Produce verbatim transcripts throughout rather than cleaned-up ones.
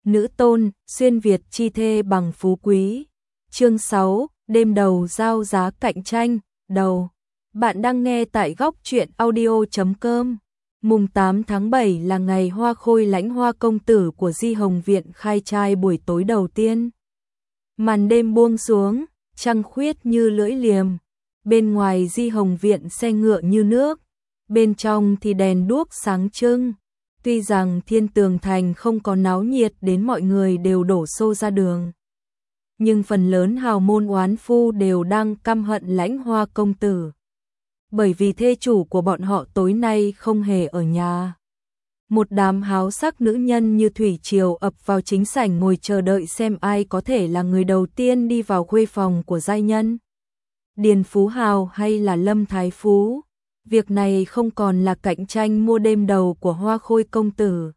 nữ tôn, xuyên Việt chi thê bằng phú quý. Chương sáu, đêm đầu giao giá cạnh tranh, đầu. Bạn đang nghe tại góc truyện audio chấm com. Mùng tám tháng bảy là ngày hoa khôi lãnh hoa công tử của Di Hồng Viện khai trai buổi tối đầu tiên. Màn đêm buông xuống, trăng khuyết như lưỡi liềm. Bên ngoài Di Hồng Viện xe ngựa như nước, bên trong thì đèn đuốc sáng trưng. Tuy rằng Thiên Tường Thành không có náo nhiệt đến mọi người đều đổ xô ra đường, nhưng phần lớn hào môn oán phu đều đang căm hận lãnh hoa công tử. Bởi vì thê chủ của bọn họ tối nay không hề ở nhà. Một đám háo sắc nữ nhân như thủy triều ập vào chính sảnh ngồi chờ đợi xem ai có thể là người đầu tiên đi vào khuê phòng của giai nhân. Điền Phú Hào hay là Lâm Thái Phú. Việc này không còn là cạnh tranh mua đêm đầu của hoa khôi công tử,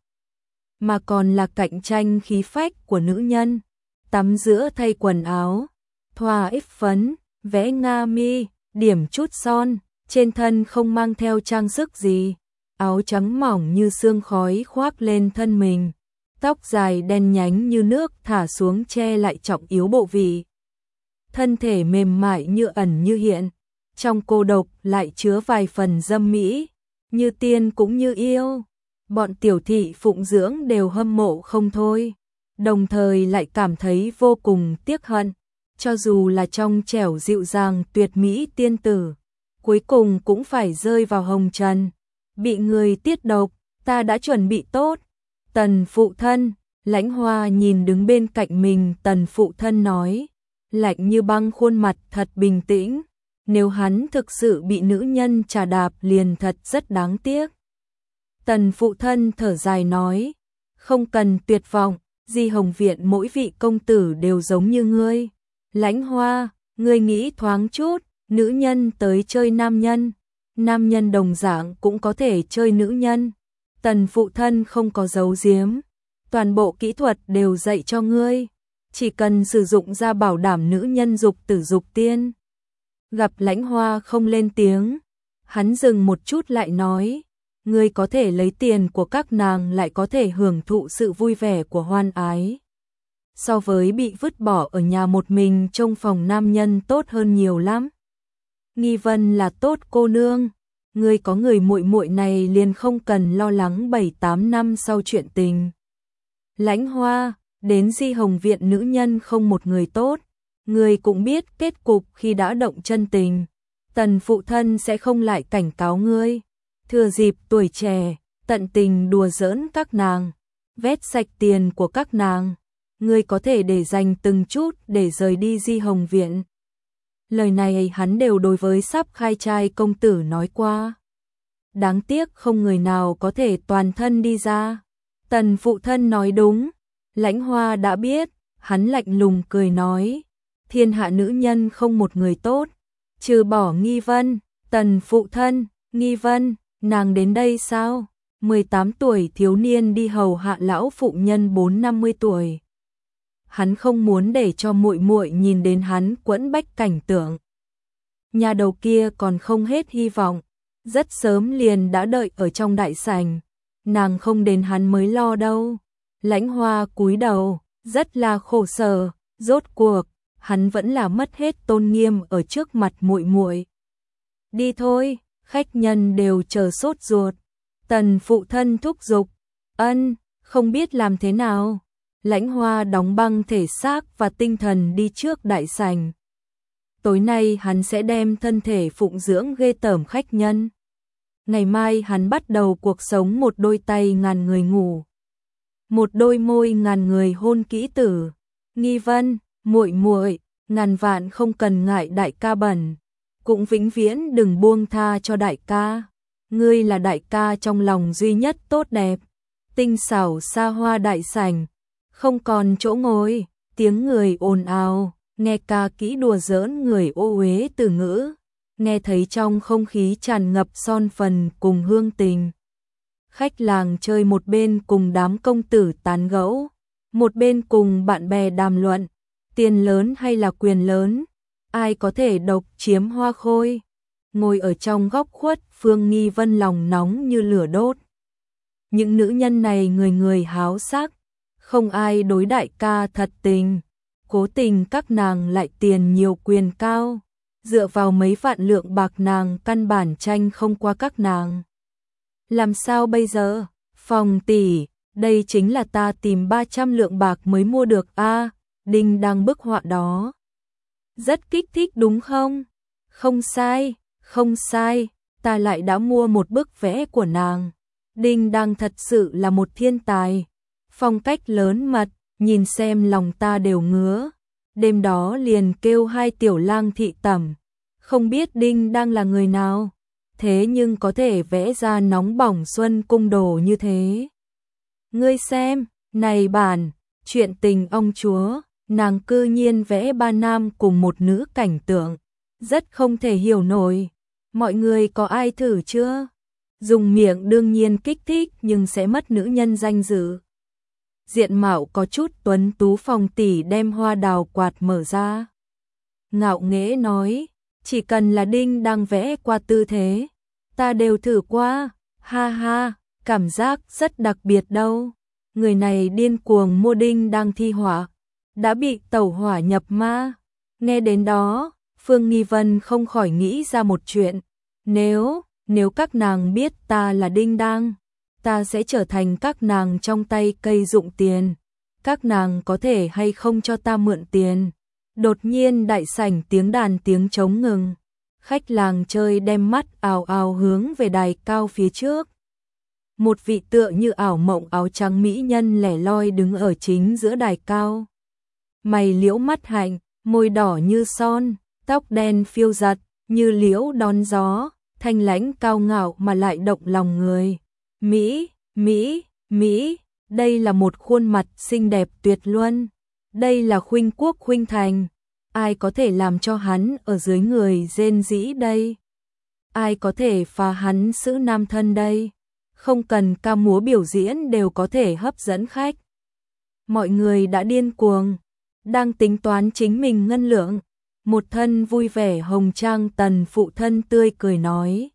mà còn là cạnh tranh khí phách của nữ nhân. Tắm giữa thay quần áo, thoa ít phấn, vẽ nga mi, điểm chút son, trên thân không mang theo trang sức gì. Áo trắng mỏng như sương khói khoác lên thân mình, tóc dài đen nhánh như nước thả xuống che lại trọng yếu bộ vị. Thân thể mềm mại như ẩn như hiện, trong cô độc lại chứa vài phần dâm mỹ, như tiên cũng như yêu. Bọn tiểu thị phụng dưỡng đều hâm mộ không thôi, đồng thời lại cảm thấy vô cùng tiếc hận, cho dù là trong trẻo dịu dàng tuyệt mỹ tiên tử, cuối cùng cũng phải rơi vào hồng trần, bị người tiết độc. Ta đã chuẩn bị tốt. Tần phụ thân, lãnh hoa nhìn đứng bên cạnh mình, tần phụ thân nói, lạnh như băng khuôn mặt thật bình tĩnh. Nếu hắn thực sự bị nữ nhân trà đạp liền thật rất đáng tiếc. Tần phụ thân thở dài nói, không cần tuyệt vọng, Di Hồng Viện mỗi vị công tử đều giống như ngươi. Lãnh hoa, ngươi nghĩ thoáng chút, nữ nhân tới chơi nam nhân, nam nhân đồng dạng cũng có thể chơi nữ nhân. Tần phụ thân không có giấu giếm, toàn bộ kỹ thuật đều dạy cho ngươi, chỉ cần sử dụng ra bảo đảm nữ nhân dục tử dục tiên. Gặp lãnh hoa không lên tiếng, hắn dừng một chút lại nói, ngươi có thể lấy tiền của các nàng lại có thể hưởng thụ sự vui vẻ của hoan ái. So với bị vứt bỏ ở nhà một mình trong phòng nam nhân tốt hơn nhiều lắm. Nghi Vân là tốt cô nương, ngươi có người muội muội này liền không cần lo lắng bảy tám năm sau chuyện tình. Lãnh hoa, đến Di Hồng Viện nữ nhân không một người tốt. Ngươi cũng biết kết cục khi đã động chân tình, tần phụ thân sẽ không lại cảnh cáo ngươi. Thừa dịp tuổi trẻ, tận tình đùa giỡn các nàng, vét sạch tiền của các nàng, ngươi có thể để dành từng chút để rời đi Di Hồng Viện. Lời này hắn đều đối với sắp khai trai công tử nói qua. Đáng tiếc không người nào có thể toàn thân đi ra. Tần phụ thân nói đúng, lãnh hoa đã biết, hắn lạnh lùng cười nói, thiên hạ nữ nhân không một người tốt, trừ bỏ Nghi Vân. Tần phụ thân, Nghi Vân, nàng đến đây sao? mười tám tuổi thiếu niên đi hầu hạ lão phụ nhân bốn năm mươi tuổi. Hắn không muốn để cho muội muội nhìn đến hắn quẫn bách cảnh tượng. Nhà đầu kia còn không hết hy vọng, rất sớm liền đã đợi ở trong đại sảnh, nàng không đến hắn mới lo đâu. Lãnh hoa cúi đầu, rất là khổ sở, rốt cuộc hắn vẫn là mất hết tôn nghiêm ở trước mặt muội muội. Đi thôi, khách nhân đều chờ sốt ruột. Tần phụ thân thúc giục. Ân, không biết làm thế nào. Lãnh hoa đóng băng thể xác và tinh thần đi trước đại sảnh. Tối nay hắn sẽ đem thân thể phụng dưỡng ghê tởm khách nhân. Ngày mai hắn bắt đầu cuộc sống một đôi tay ngàn người ngủ, một đôi môi ngàn người hôn kỹ tử. Nghi Vân, muội muội, ngàn vạn không cần ngại đại ca bẩn, cũng vĩnh viễn đừng buông tha cho đại ca. Ngươi là đại ca trong lòng duy nhất tốt đẹp. Tinh xảo xa hoa đại sảnh, không còn chỗ ngồi, tiếng người ồn ào, nghe ca kỹ đùa giỡn người ô uế từ ngữ, nghe thấy trong không khí tràn ngập son phần cùng hương tình. Khách làng chơi một bên cùng đám công tử tán gẫu, một bên cùng bạn bè đàm luận, tiền lớn hay là quyền lớn, ai có thể độc chiếm hoa khôi. Ngồi ở trong góc khuất, Phương Nghi Vân lòng nóng như lửa đốt. Những nữ nhân này người người háo sắc, không ai đối đại ca thật tình, cố tình các nàng lại tiền nhiều quyền cao, dựa vào mấy vạn lượng bạc nàng căn bản tranh không qua các nàng. Làm sao bây giờ? Phong tỷ, đây chính là ta tìm ba trăm lượng bạc mới mua được a. Đinh Đăng bức họa đó rất kích thích đúng không? Không sai, không sai, ta lại đã mua một bức vẽ của nàng. Đinh Đăng thật sự là một thiên tài, phong cách lớn mật, nhìn xem lòng ta đều ngứa. Đêm đó liền kêu hai tiểu lang thị tẩm, không biết Đinh Đăng là người nào, thế nhưng có thể vẽ ra nóng bỏng xuân cung đồ như thế. Ngươi xem, này bản, chuyện tình ông chúa, nàng cư nhiên vẽ ba nam cùng một nữ cảnh tượng, rất không thể hiểu nổi. Mọi người có ai thử chưa? Dùng miệng đương nhiên kích thích nhưng sẽ mất nữ nhân danh dự. Diện mạo có chút tuấn tú Phong tỷ đem hoa đào quạt mở ra. Ngạo nghễ nói, chỉ cần là Đinh Đăng vẽ qua tư thế, ta đều thử qua, ha ha, cảm giác rất đặc biệt đâu. Người này điên cuồng mua Đinh Đăng thi họa, đã bị tẩu hỏa nhập ma. Nghe đến đó, Phương Nghi Vân không khỏi nghĩ ra một chuyện, nếu, nếu các nàng biết ta là Đinh Đăng, ta sẽ trở thành các nàng trong tay cây dụng tiền, các nàng có thể hay không cho ta mượn tiền. Đột nhiên đại sảnh tiếng đàn tiếng trống ngừng, khách làng chơi đem mắt ào ào hướng về đài cao phía trước. Một vị tựa như ảo mộng áo trắng mỹ nhân lẻ loi đứng ở chính giữa đài cao. Mày liễu mắt hạnh, môi đỏ như son, tóc đen phiêu giật, như liễu đón gió, thanh lãnh cao ngạo mà lại động lòng người. Mỹ, Mỹ, Mỹ, đây là một khuôn mặt xinh đẹp tuyệt luân. Đây là khuynh quốc khuynh thành. Ai có thể làm cho hắn ở dưới người rên rỉ đây? Ai có thể phá hắn giữ nam thân đây? Không cần ca múa biểu diễn đều có thể hấp dẫn khách. Mọi người đã điên cuồng, đang tính toán chính mình ngân lượng. Một thân vui vẻ hồng trang tần phụ thân tươi cười nói.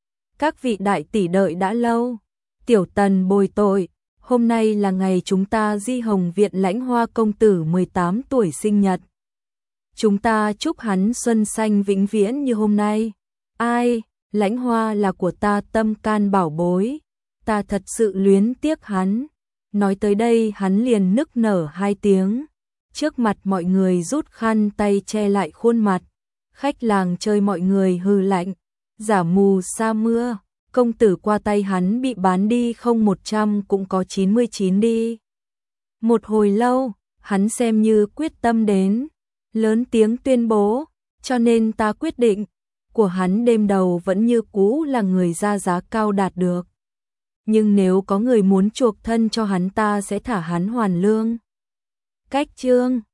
Các vị đại tỷ đợi đã lâu. Tiểu tần bồi tội, hôm nay là ngày chúng ta Di Hồng Viện Lãnh Hoa công tử mười tám tuổi sinh nhật. Chúng ta chúc hắn xuân xanh vĩnh viễn như hôm nay. Ai, Lãnh Hoa là của ta tâm can bảo bối, ta thật sự luyến tiếc hắn. Nói tới đây hắn liền nức nở hai tiếng. Trước mặt mọi người rút khăn tay che lại khuôn mặt. Khách làng chơi mọi người hừ lạnh, giả mù sa mưa. Công tử qua tay hắn bị bán đi không một trăm cũng có chín mươi chín đi. Một hồi lâu, hắn xem như quyết tâm đến, lớn tiếng tuyên bố, cho nên ta quyết định, của hắn đêm đầu vẫn như cũ là người ra giá cao đạt được. Nhưng nếu có người muốn chuộc thân cho hắn ta sẽ thả hắn hoàn lương. Cách chương